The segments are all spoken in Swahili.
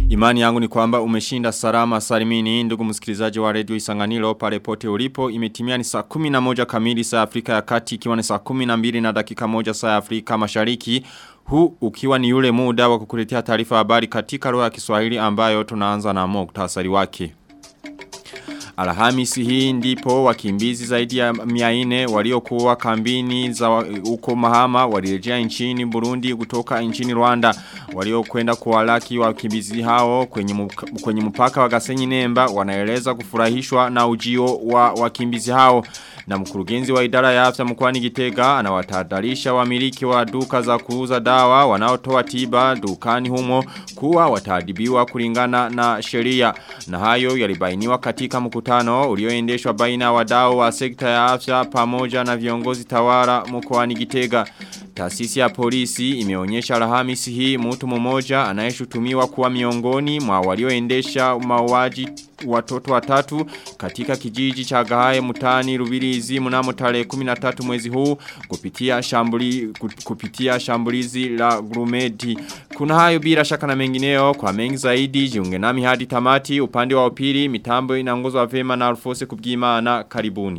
Imani yangu ni kwamba umeshinda salama salimini ndugu msikilizaji wa Radio Isanganiro pale pote ulipo. Imetimia ni saa 11 kamili saa Afrika ya Kati ikiwa ni saa 12 na dakika moja saa Afrika Mashariki. Huu ukiwa ni yule muda wa kukuletea taarifa habari katika lugha ya Kiswahili ambayo tunaanza na muktasari wake. Alhamisi hii ndipo wakimbizi zaidi ya 400 waliokuwa kambini za uko Mahama walirejea nchini Burundi kutoka nchini Rwanda. Waliokwenda kuwalaki wakimbizi hao kwenye mpaka wa Gasenyi Nemba wanaeleza kufurahishwa na ujio wa wakimbizi hao. Na mkurugenzi wa idara ya afya mkoani Gitega anawatahadharisha wamiliki wa duka za kuuza dawa wanaotoa tiba dukani humo kuwa wataadhibiwa kulingana na sheria. Na hayo yalibainiwa katika mkutano ulioendeshwa baina ya wadau wa sekta ya afya pamoja na viongozi tawala mkoani Gitega. Taasisi ya polisi imeonyesha Alhamisi hii mtu mmoja anayeshutumiwa kuwa miongoni mwa walioendesha mauaji watoto watatu katika kijiji cha Gahaye mtaani Rubirizi mnamo tarehe 13 mwezi huu kupitia shambulizi la Grumeti. Kuna hayo bila shaka na mengineo. Kwa mengi zaidi jiunge nami hadi tamati. Upande wa upili mitambo inaongozwa vema na Alfose Kubwimana. Karibuni.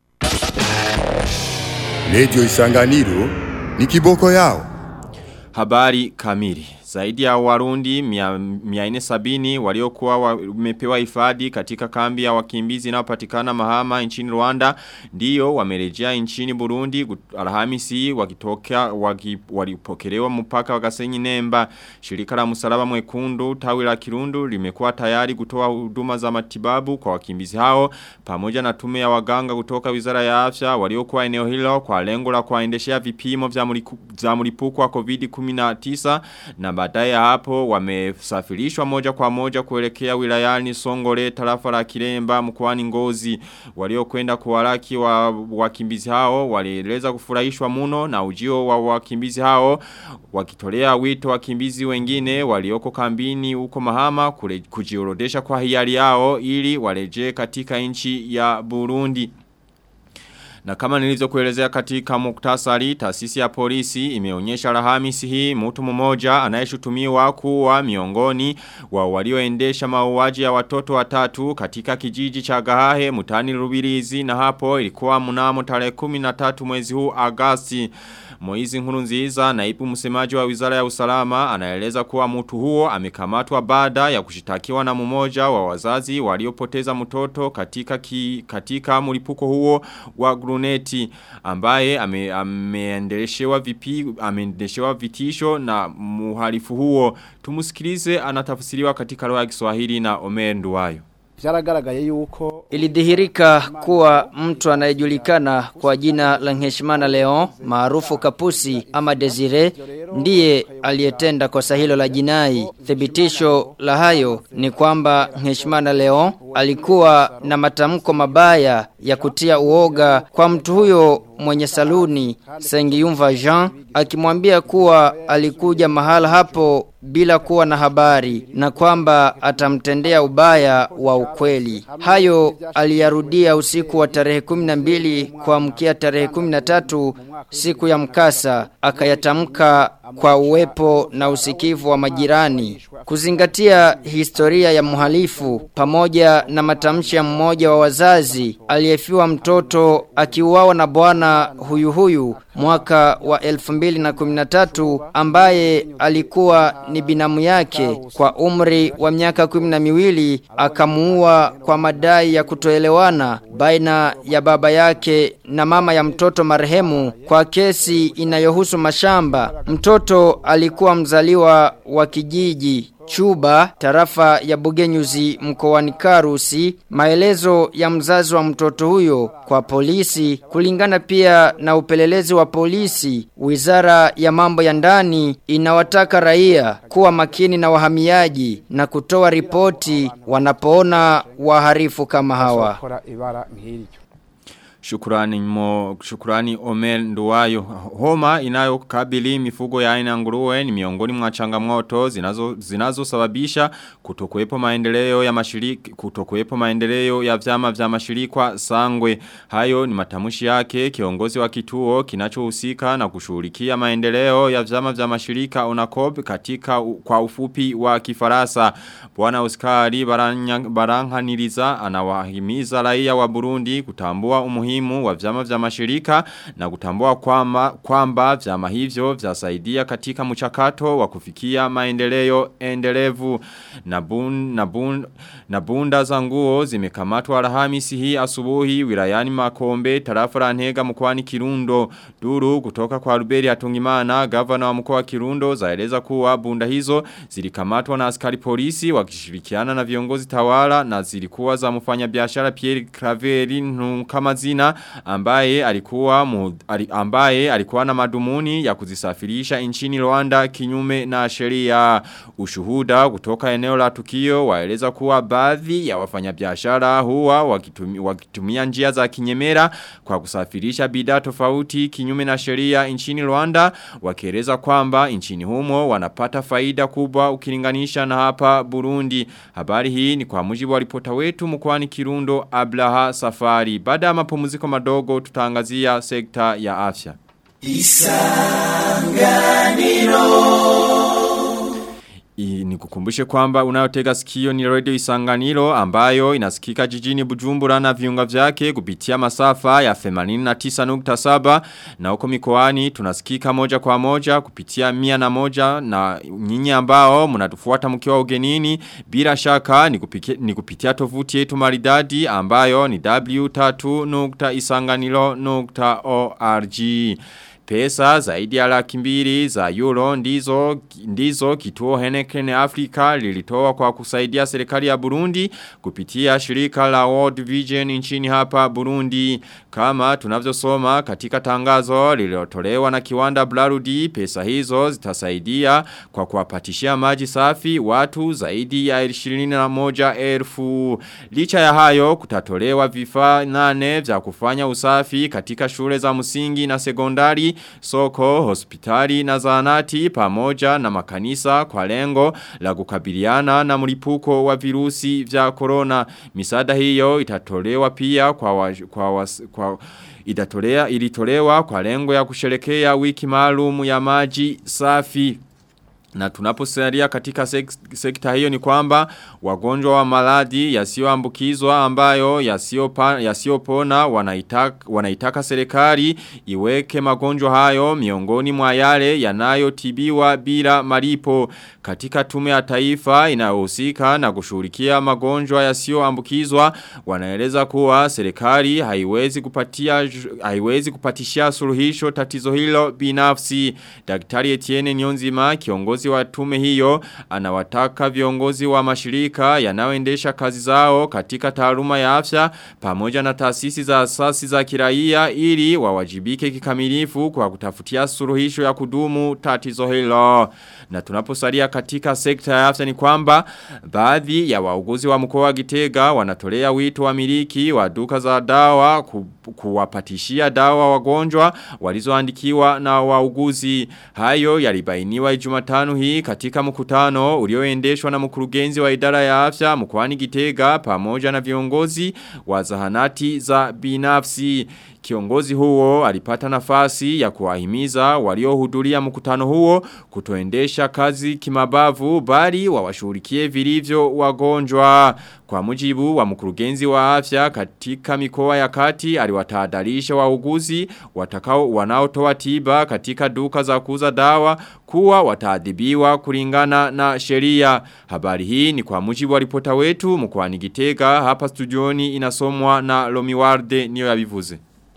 Radio Isanganiro ni kiboko yao. Habari kamili. Zaidi ya Warundi 470 waliokuwa wamepewa hifadhi katika kambi ya wakimbizi inayopatikana Mahama nchini Rwanda ndio wamerejea nchini Burundi Alhamisi walipokelewa mpaka wa Gasenyi Nemba. Shirika la Msalaba Mwekundu tawi la Kirundu limekuwa tayari kutoa huduma za matibabu kwa wakimbizi hao pamoja na tume ya waganga kutoka Wizara ya Afya waliokuwa eneo hilo kwa lengo la kuwaendeshea vipimo vya mlipuko wa COVID-19 na baadaye hapo wamesafirishwa moja kwa moja kuelekea wilayani Songore tarafa la Kiremba mkoani Ngozi. Waliokwenda kuwalaki wakimbizi hao walieleza kufurahishwa muno na ujio wa wakimbizi hao wakitolea wito wakimbizi wengine walioko kambini huko Mahama kujiorodesha kwa hiari yao ili warejee katika nchi ya Burundi. Na kama nilivyokuelezea katika muktasari, taasisi ya polisi imeonyesha Alhamisi hii mtu mmoja anayeshutumiwa kuwa miongoni wa walioendesha mauaji ya watoto watatu katika kijiji cha Gahahe mtaani Rubirizi, na hapo ilikuwa mnamo tarehe 13 mwezi huu Agosti. Moizi Nkurunziza, naibu msemaji wa Wizara ya Usalama, anaeleza kuwa mtu huo amekamatwa baada ya kushitakiwa na mmoja wa wazazi waliopoteza mtoto katika mlipuko huo wa gruneti, ambaye ameendeshewa vitisho na muhalifu huo. Tumusikilize, anatafsiriwa katika lugha ya Kiswahili na Omer Nduwayo. Ilidhihirika kuwa mtu anayejulikana kwa jina la Nheshimana Leon maarufu Kapusi ama Desire ndiye aliyetenda kosa hilo la jinai. Thibitisho la hayo ni kwamba Nheshimana Leon alikuwa na matamko mabaya ya kutia uoga kwa mtu huyo mwenye saluni Sengiyumva Jean, akimwambia kuwa alikuja mahala hapo bila kuwa na habari na kwamba atamtendea ubaya wa ukweli. Hayo aliyarudia usiku wa tarehe 12 kuamkia tarehe 13 siku ya mkasa, akayatamka kwa uwepo na usikivu wa majirani. Kuzingatia historia ya mhalifu pamoja na matamshi ya mmoja wa wazazi aliyefiwa mtoto akiuawa na bwana huyu mwaka wa 2013 ambaye alikuwa ni binamu yake kwa umri wa miaka 12, akamuua kwa madai ya kutoelewana baina ya baba yake na mama ya mtoto marehemu kwa kesi inayohusu mashamba. Mtoto alikuwa mzaliwa wa kijiji Chuba, tarafa ya Bugenyuzi mkoani Karusi. Maelezo ya mzazi wa mtoto huyo kwa polisi, kulingana pia na upelelezi wa polisi, Wizara ya Mambo ya Ndani inawataka raia kuwa makini na wahamiaji na kutoa ripoti wanapoona waharifu kama hawa. Shukrani Omer Nduwayo. Homa inayokabili mifugo ya aina nguruwe ni miongoni mwa changamoto zinazosababisha kutokuwepo maendeleo ya vyama vya mashirika Sangwe. Hayo ni matamshi yake kiongozi wa kituo kinachohusika na kushughulikia maendeleo ya vyama vya mashirika ONACOP katika kwa ufupi wa Kifaransa. Bwana Oscar Baranganiriza anawahimiza raia wa Burundi kutambua umuhimu wa vyama vya mashirika na kutambua kwamba vyama hivyo vyasaidia katika mchakato wa kufikia maendeleo endelevu. Na bunda za nguo zimekamatwa Alhamisi hii asubuhi wilayani Makombe tarafa la Ntega mkoani Kirundo. Duru kutoka kwa Ruberi Hatungimana gavana wa mkoa wa Kirundo zaeleza kuwa bunda hizo zilikamatwa na askari polisi wakishirikiana na viongozi tawala na zilikuwa za mfanyabiashara Pierre Craveri Nkamazina ambaye alikuwa na madhumuni ya kuzisafirisha nchini Rwanda kinyume na sheria. Ushuhuda kutoka eneo la tukio waeleza kuwa baadhi ya wafanyabiashara huwa wakitumia njia za kinyemera kwa kusafirisha bidhaa tofauti kinyume na sheria nchini Rwanda, wakieleza kwamba nchini humo wanapata faida kubwa ukilinganisha na hapa Burundi. Habari hii ni kwa mujibu wa ripota wetu mkoani Kirundo Ablaha Safari. Baada ya mapumziko madogo tutaangazia sekta ya afya. Nikukumbushe kwamba unayotega sikio ni Radio Isanganiro ambayo inasikika jijini Bujumbura na viunga vyake kupitia masafa ya 89.7 na huko mikoani tunasikika moja kwa moja kupitia 101 na nyinyi ambao mnatufuata mkiwa ugenini bila shaka ni kupitia tovuti yetu maridadi ambayo ni w3.isanganiro.org. Pesa zaidi ya 200,000 za euro ndizo kituo Heineken Africa lilitoa kwa kusaidia serikali ya Burundi kupitia shirika la World Vision nchini hapa Burundi. Kama tunavyosoma katika tangazo lililotolewa na kiwanda Blarudi, pesa hizo zitasaidia kwa kuwapatishia maji safi watu zaidi ya 21,000. Licha ya hayo kutatolewa vifaa 8 vya kufanya usafi katika shule za msingi na sekondari, soko, hospitali na zahanati pamoja na makanisa kwa lengo la kukabiliana na mlipuko wa virusi vya corona. Misaada hiyo itatolewa pia ilitolewa kwa lengo ya kusherekea wiki maalum ya maji safi. Na tunaposalia katika sekta hiyo ni kwamba wagonjwa wa maradhi yasioambukizwa ambayo yasiopona wanaitaka serikali iweke magonjwa hayo miongoni mwa yale yanayotibiwa bila malipo. Katika tume ya taifa inayohusika na kushughulikia magonjwa yasioambukizwa wanaeleza kuwa serikali haiwezi kupatishia suluhisho tatizo hilo binafsi. Daktari Etienne Nyonzima kiongozi wa tume hiyo anawataka viongozi wa mashirika yanayoendesha kazi zao katika taaluma ya afya pamoja na taasisi za asasi za kiraia ili wawajibike kikamilifu kwa kutafutia suluhisho ya kudumu tatizo hilo. Na tunaposalia katika sekta ya afya ni kwamba baadhi ya wauguzi wa mkoa wa Gitega wanatolea wito wamiliki wa duka za dawa kuwapatishia dawa wagonjwa walizoandikiwa na wauguzi. Hayo yalibainiwa Jumatano hii katika mkutano ulioendeshwa na mkurugenzi wa idara ya afya mkoani Gitega pamoja na viongozi wa zahanati za binafsi. Kiongozi huo alipata nafasi ya kuwahimiza waliohudhuria mkutano huo kutoendesha kazi kimabavu bali wawashughulikie vilivyo wagonjwa. Kwa mujibu wa mkurugenzi wa afya katika mikoa ya kati aliwatahadharisha wauguzi wanaotoa tiba katika duka za kuuza dawa kuwa wataadhibiwa kulingana na sheria. Habari hii ni kwa mujibu wa ripota wetu mkoani Gitega, hapa studioni inasomwa na Lomiwarde niyo yabivuze.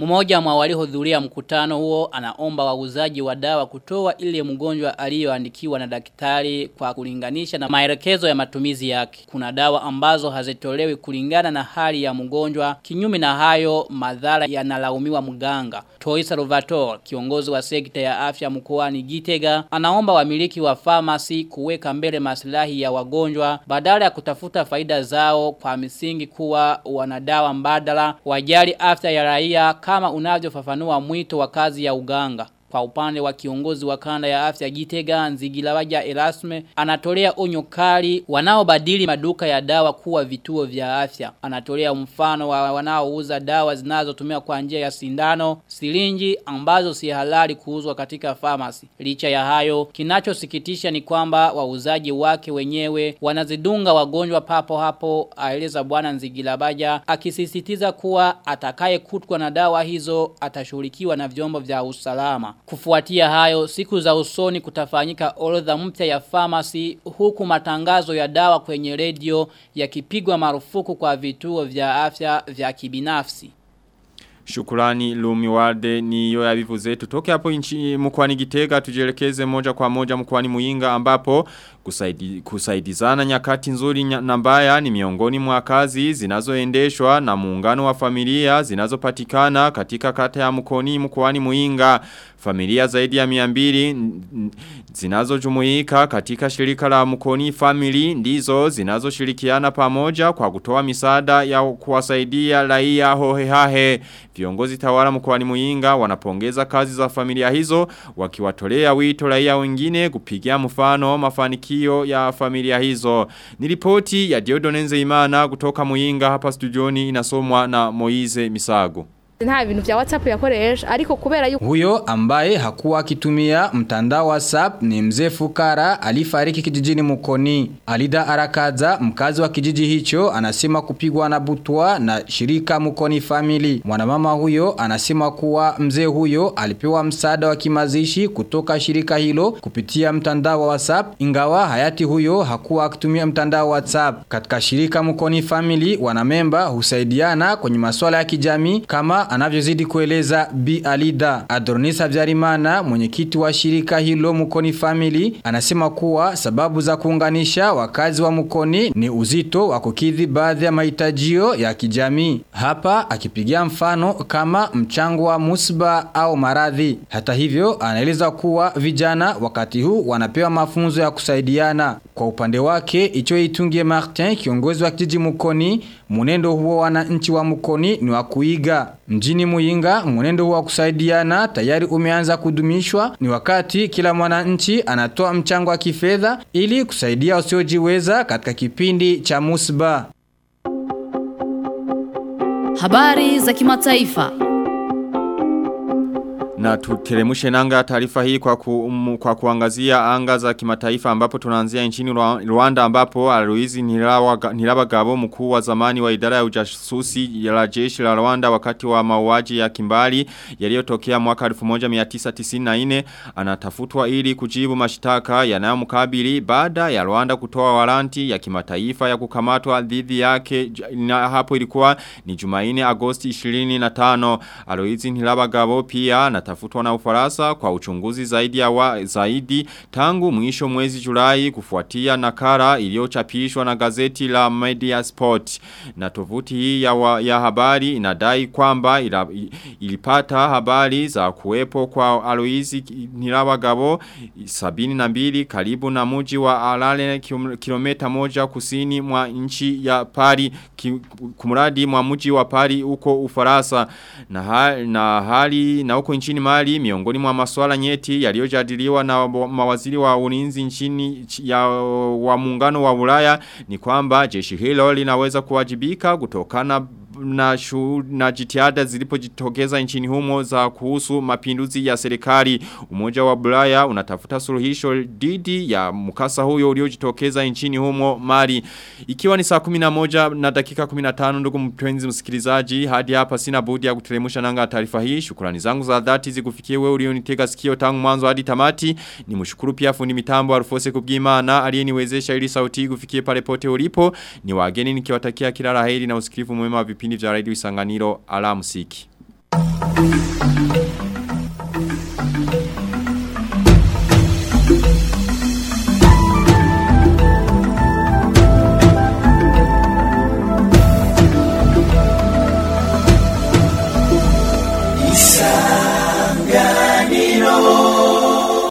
Mmoja mwa waliohudhuria mkutano huo anaomba wauzaji wa dawa kutoa ile mgonjwa aliyoandikiwa na daktari kwa kulinganisha na maelekezo ya matumizi yake. Kuna dawa ambazo hazitolewi kulingana na hali ya mgonjwa, kinyume na hayo madhara yanalaumiwa mganga. Toi Salvatore, kiongozi wa sekta ya afya mkoani Gitega, anaomba wamiliki wa pharmacy kuweka mbele maslahi ya wagonjwa badala ya kutafuta faida zao kwa misingi kuwa wanadawa mbadala, wajali afya ya raia kama unavyofafanua mwito wa kazi ya uganga. Kwa upande wa kiongozi wa kanda ya afya Gitega Nzigilawaja Erasme anatolea onyo kali wanaobadili maduka ya dawa kuwa vituo vya afya. Anatolea mfano wa wanaouza dawa zinazotumiwa kwa njia ya sindano, sirinji ambazo si halali kuuzwa katika pharmacy. Licha ya hayo, kinachosikitisha ni kwamba wauzaji wake wenyewe wanazidunga wagonjwa papo hapo, aeleza bwana Nzigilawaja akisisitiza kuwa atakayekutwa na dawa hizo atashughulikiwa na vyombo vya usalama. Kufuatia hayo, siku za usoni kutafanyika orodha mpya ya pharmacy huku matangazo ya dawa kwenye redio yakipigwa marufuku kwa vituo vya afya vya kibinafsi. Shukrani Lumiwade ni yo ya vivu zetu. Toke hapo mkwani Gitega tujelekeze moja kwa moja mkwani Muyinga ambapo kusaidizana nyakati nzuri na mbaya ni miongoni mwa kazi zinazoendeshwa na muungano wa familia zinazopatikana katika kata ya mkwani Muyinga. Familia zaidi ya 200 zinazojumuika katika shirika la Mkoni Family ndizo zinazoshirikiana pamoja kwa kutoa misaada ya kuwasaidia raia hohehahe. Viongozi tawala mkoani Muyinga wanapongeza kazi za familia hizo wakiwatolea wito raia wengine kupigia mfano mafanikio ya familia hizo. Ni ripoti ya Diodonenze Imana kutoka Muyinga hapa studioni inasomwa na Moize Misago. Nta bintu vya WhatsApp yakoresha ariko kubera yuko huyo ambaye hakuwa akitumia mtandao wa WhatsApp ni mzee Fukara alifariki kijijini Mukoni. Alida Arakaza mkazi wa kijiji hicho anasema kupigwa na butwa na shirika Mukoni Family. Mwanamama huyo anasema kuwa mzee huyo alipewa msaada wa kimazishi kutoka shirika hilo kupitia mtandao wa WhatsApp, ingawa hayati huyo hakuwa akitumia mtandao wa WhatsApp. Katika shirika Mukoni Family wanamemba husaidiana kwenye masuala ya kijamii kama anavyozidi kueleza Bi Alida. Adronisa Vyarimana, mwenyekiti wa shirika hilo Mukoni Family, anasema kuwa sababu za kuunganisha wakazi wa Mukoni ni uzito wa kukidhi baadhi ya mahitajio ya kijamii. Hapa akipigia mfano kama mchango wa musiba au maradhi. Hata hivyo anaeleza kuwa vijana wakati huu wanapewa mafunzo ya kusaidiana. Kwa upande wake Ichoitungie Martin, kiongozi wa kijiji Mukoni, mwenendo huo wananchi wa Mukoni ni wa kuiga. Mjini Muyinga, mwenendo huo wa kusaidiana tayari umeanza kudumishwa. Ni wakati kila mwananchi anatoa mchango wa kifedha ili kusaidia wasiojiweza katika kipindi cha musiba. Habari za kimataifa. Na tutelemushe nanga taarifa hii kwa kuangazia anga za kimataifa ambapo tunaanzia nchini Rwanda ambapo Aloizi Nilabagabo mkuu wa zamani wa idara ya ujasusi ya jeshi la Rwanda wakati wa mauaji ya kimbali yaliyotokea mwaka 1994 anatafutwa ili kujibu mashtaka yanayomkabili baada ya Rwanda kutoa waranti ya kimataifa ya kukamatwa dhidi yake, na hapo ilikuwa ni Jumanne Agosti 25. Aloizi Nilabagabo pia anatafutwa na Ufaransa kwa uchunguzi zaidi tangu mwisho mwezi Julai kufuatia nakala iliyochapishwa na gazeti la Media Sport. Na tovuti hii ya habari inadai kwamba ilipata habari za kuwepo kwa Aloizi Nilabagabo 72 karibu na mji wa Alale, kilomita 1 kusini mwa nchi ya Paris, kumradi mwa mji wa Paris uko Ufaransa. Na huko nchini Mali, miongoni mwa masuala nyeti yaliyojadiliwa na mawaziri wa ulinzi nchini wa muungano wa Ulaya ni kwamba jeshi hilo linaweza kuwajibika kutokana na jitihada zilipojitokeza nchini humo za kuhusu mapinduzi ya serikali. Umoja wa Ulaya unatafuta suluhisho dhidi ya mkasa huyo uliojitokeza nchini humo Mali. Ikiwa ni saa 11 na dakika 15, ndugu mpenzi msikilizaji, hadi hapa sina budi ya kutelemusha nanga taarifa hii. Shukrani zangu za dhati zikufikie wewe ulionitega sikio tangu mwanzo hadi tamati. Nimshukuru pia fundi mitambo Alfose Kubwimana aliyeniwezesha ili sauti kufikie pale pote ulipo. Ni wageni nikiwatakia kila laheri na usikivu mwema wa vipindi vya Radio Isanganiro. Alamsiki.